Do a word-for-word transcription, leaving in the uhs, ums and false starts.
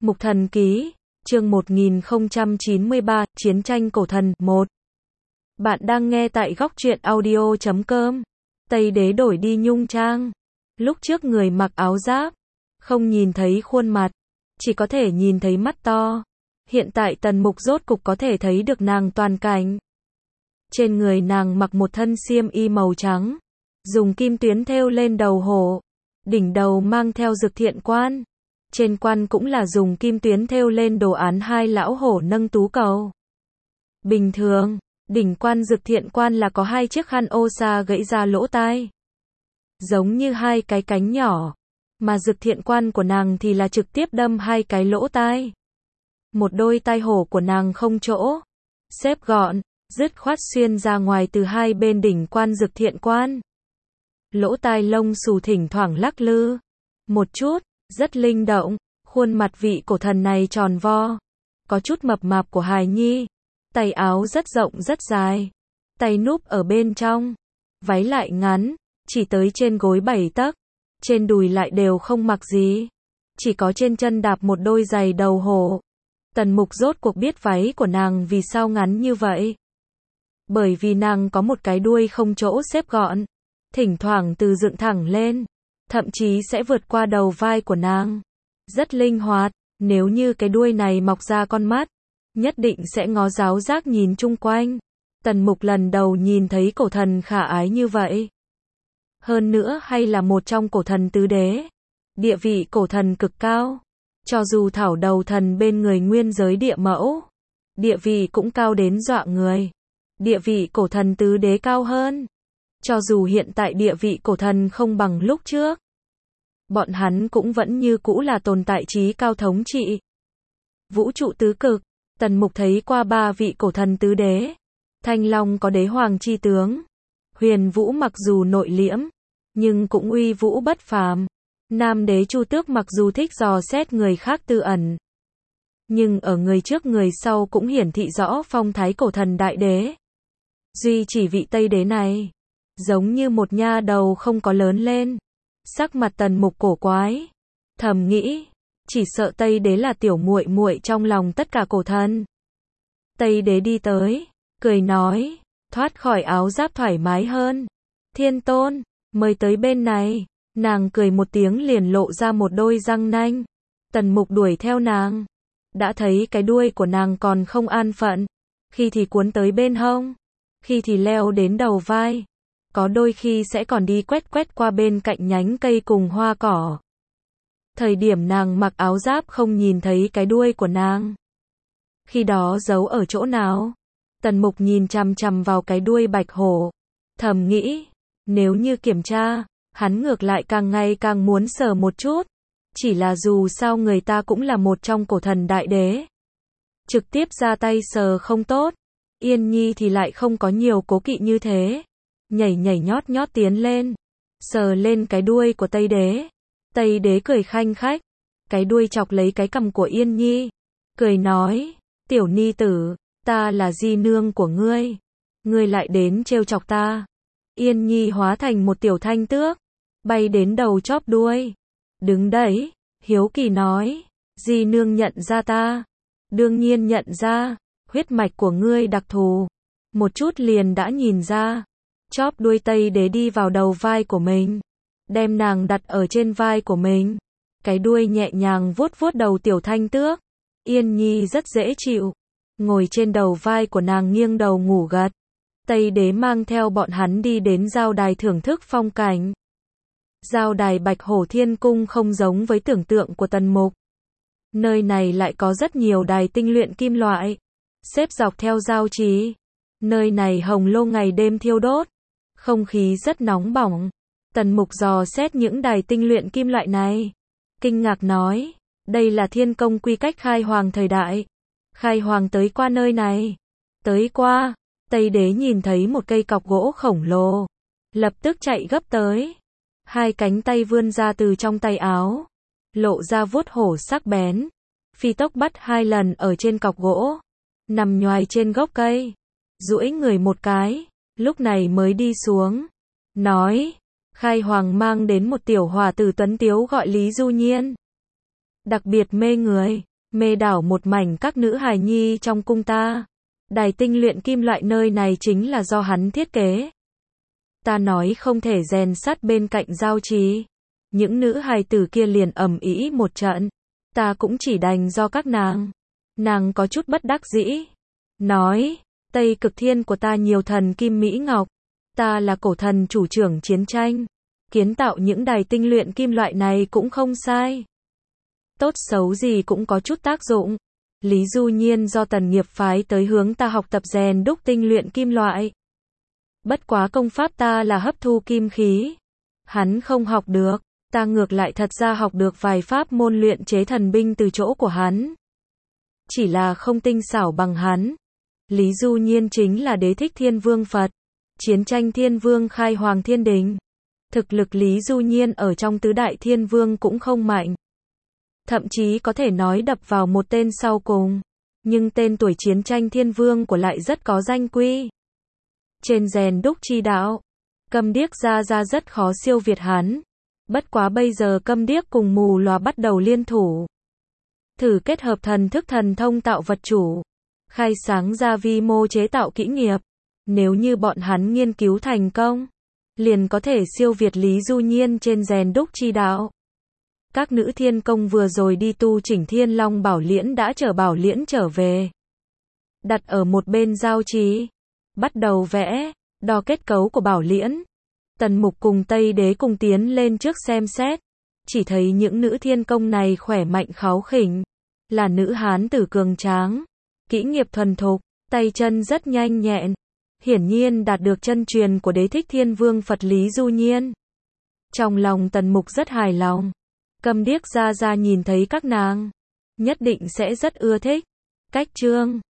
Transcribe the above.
Mục Thần Ký, chương một nghìn không trăm chín mươi ba, Chiến tranh cổ thần, một. Bạn đang nghe tại góc truyện audio chấm com. Tây Đế đổi đi nhung trang. Lúc trước người mặc áo giáp, không nhìn thấy khuôn mặt, chỉ có thể nhìn thấy mắt to. Hiện tại Tần Mục rốt cục có thể thấy được nàng toàn cảnh. Trên người nàng mặc một thân xiêm y màu trắng, dùng kim tuyến thêu lên đầu hổ, đỉnh đầu mang theo dực thiện quan. Trên quan cũng là dùng kim tuyến thêu lên đồ án hai lão hổ nâng tú cầu. Bình thường, đỉnh quan dực thiện quan là có hai chiếc khăn ô sa gãy ra lỗ tai, giống như hai cái cánh nhỏ, mà dực thiện quan của nàng thì là trực tiếp đâm hai cái lỗ tai. Một đôi tai hổ của nàng không chỗ xếp gọn, dứt khoát xuyên ra ngoài từ hai bên đỉnh quan dực thiện quan. Lỗ tai lông xù thỉnh thoảng lắc lư một chút, rất linh động. Khuôn mặt vị cổ thần này tròn vo, có chút mập mạp của hài nhi. Tay áo rất rộng rất dài, tay núp ở bên trong. Váy lại ngắn, chỉ tới trên gối bảy tấc. Trên đùi lại đều không mặc gì, chỉ có trên chân đạp một đôi giày đầu hổ. Tần Mục rốt cuộc biết váy của nàng vì sao ngắn như vậy. Bởi vì nàng có một cái đuôi không chỗ xếp gọn, thỉnh thoảng từ dựng thẳng lên, thậm chí sẽ vượt qua đầu vai của nàng. Rất linh hoạt, nếu như cái đuôi này mọc ra con mắt, nhất định sẽ ngó giáo giác nhìn chung quanh. Tần Mục lần đầu nhìn thấy cổ thần khả ái như vậy. Hơn nữa hay là một trong cổ thần tứ đế. Địa vị cổ thần cực cao. Cho dù thảo đầu thần bên người nguyên giới địa mẫu, địa vị cũng cao đến dọa người. Địa vị cổ thần tứ đế cao hơn. Cho dù hiện tại địa vị cổ thần không bằng lúc trước, bọn hắn cũng vẫn như cũ là tồn tại trí cao thống trị. Vũ trụ tứ cực, Tần Mục thấy qua ba vị cổ thần tứ đế. Thanh Long có đế hoàng chi tướng. Huyền Vũ mặc dù nội liễm, nhưng cũng uy vũ bất phàm. Nam đế Chu Tước mặc dù thích dò xét người khác tư ẩn, nhưng ở người trước người sau cũng hiển thị rõ phong thái cổ thần đại đế. Duy chỉ vị Tây đế này, giống như một nha đầu không có lớn lên. Sắc mặt Tần Mục cổ quái, thầm nghĩ, chỉ sợ Tây đế là tiểu muội muội trong lòng tất cả cổ thần. Tây đế đi tới, cười nói, thoát khỏi áo giáp thoải mái hơn. Thiên Tôn, mời tới bên này. Nàng cười một tiếng liền lộ ra một đôi răng nanh. Tần Mục đuổi theo nàng, đã thấy cái đuôi của nàng còn không an phận, khi thì cuốn tới bên hông, khi thì leo đến đầu vai, có đôi khi sẽ còn đi quét quét qua bên cạnh nhánh cây cùng hoa cỏ. Thời điểm nàng mặc áo giáp không nhìn thấy cái đuôi của nàng. Khi đó giấu ở chỗ nào? Tần Mục nhìn chằm chằm vào cái đuôi bạch hổ, thầm nghĩ, nếu như kiểm tra, hắn ngược lại càng ngày càng muốn sờ một chút. Chỉ là dù sao người ta cũng là một trong cổ thần đại đế, trực tiếp ra tay sờ không tốt. Yên Nhi thì lại không có nhiều cố kỵ như thế, nhảy nhảy nhót nhót tiến lên, sờ lên cái đuôi của Tây đế. Tây đế cười khanh khách, cái đuôi chọc lấy cái cằm của Yên Nhi, cười nói, tiểu ni tử, ta là di nương của ngươi, ngươi lại đến trêu chọc ta. Yên Nhi hóa thành một tiểu thanh tước, bay đến đầu chóp đuôi, đứng đấy, hiếu kỳ nói, di nương nhận ra ta? Đương nhiên nhận ra, huyết mạch của ngươi đặc thù, một chút liền đã nhìn ra. Chóp đuôi Tây đế đi vào đầu vai của mình, đem nàng đặt ở trên vai của mình, cái đuôi nhẹ nhàng vuốt vuốt đầu tiểu thanh tước. Yên Nhi rất dễ chịu, ngồi trên đầu vai của nàng nghiêng đầu ngủ gật. Tây đế mang theo bọn hắn đi đến giao đài thưởng thức phong cảnh. Giao đài Bạch Hổ Thiên Cung không giống với tưởng tượng của Tần Mục. Nơi này lại có rất nhiều đài tinh luyện kim loại, xếp dọc theo giao trì. Nơi này hồng lô ngày đêm thiêu đốt, không khí rất nóng bỏng. Tần Mục dò xét những đài tinh luyện kim loại này, kinh ngạc nói, đây là thiên công quy cách khai hoàng thời đại. Khai hoàng tới qua nơi này. Tới qua. Tây đế nhìn thấy một cây cọc gỗ khổng lồ, lập tức chạy gấp tới. Hai cánh tay vươn ra từ trong tay áo, lộ ra vuốt hổ sắc bén, phi tốc bắt hai lần ở trên cọc gỗ, nằm nhoài trên gốc cây, duỗi người một cái, lúc này mới đi xuống, nói, khai hoàng mang đến một tiểu hòa tử tuấn tiếu gọi Lý Du Nhiên. Đặc biệt mê người, mê đảo một mảnh các nữ hài nhi trong cung ta. Đài tinh luyện kim loại nơi này chính là do hắn thiết kế. Ta nói không thể rèn sắt bên cạnh giao trì. Những nữ hài tử kia liền ầm ĩ một trận. Ta cũng chỉ đành do các nàng. Nàng có chút bất đắc dĩ. Nói, Tây Cực Thiên của ta nhiều thần kim mỹ ngọc. Ta là cổ thần chủ trưởng chiến tranh. Kiến tạo những đài tinh luyện kim loại này cũng không sai. Tốt xấu gì cũng có chút tác dụng. Lý Du Nhiên do Tần Nghiệp phái tới hướng ta học tập rèn đúc tinh luyện kim loại. Bất quá công pháp ta là hấp thu kim khí. Hắn không học được. Ta ngược lại thật ra học được vài pháp môn luyện chế thần binh từ chỗ của hắn. Chỉ là không tinh xảo bằng hắn. Lý Du Nhiên chính là đế thích thiên vương Phật. Chiến tranh thiên vương khai hoàng thiên đình. Thực lực Lý Du Nhiên ở trong tứ đại thiên vương cũng không mạnh. Thậm chí có thể nói đập vào một tên sau cùng. Nhưng tên tuổi chiến tranh thiên vương của lại rất có danh quy. Trên rèn đúc chi đạo, Câm Điếc Gia Gia rất khó siêu việt hắn. Bất quá bây giờ Câm Điếc cùng Mù Lòa bắt đầu liên thủ. Thử kết hợp thần thức thần thông tạo vật chủ. Khai sáng ra vi mô chế tạo kỹ nghiệp. Nếu như bọn hắn nghiên cứu thành công, liền có thể siêu việt Lý Du Nhiên trên rèn đúc chi đạo. Các nữ thiên công vừa rồi đi tu chỉnh Thiên Long Bảo Liễn đã chở Bảo Liễn trở về. Đặt ở một bên giao trì. Bắt đầu vẽ, đo kết cấu của Bảo Liễn. Tần Mục cùng Tây Đế cùng tiến lên trước xem xét. Chỉ thấy những nữ thiên công này khỏe mạnh kháu khỉnh. Là nữ hán tử cường tráng. Kỹ nghiệp thuần thục, tay chân rất nhanh nhẹn. Hiển nhiên đạt được chân truyền của đế thích thiên vương Phật Lý Du Nhiên. Trong lòng Tần Mục rất hài lòng. Câm Điếc Gia Gia nhìn thấy các nàng, nhất định sẽ rất ưa thích. Cách chương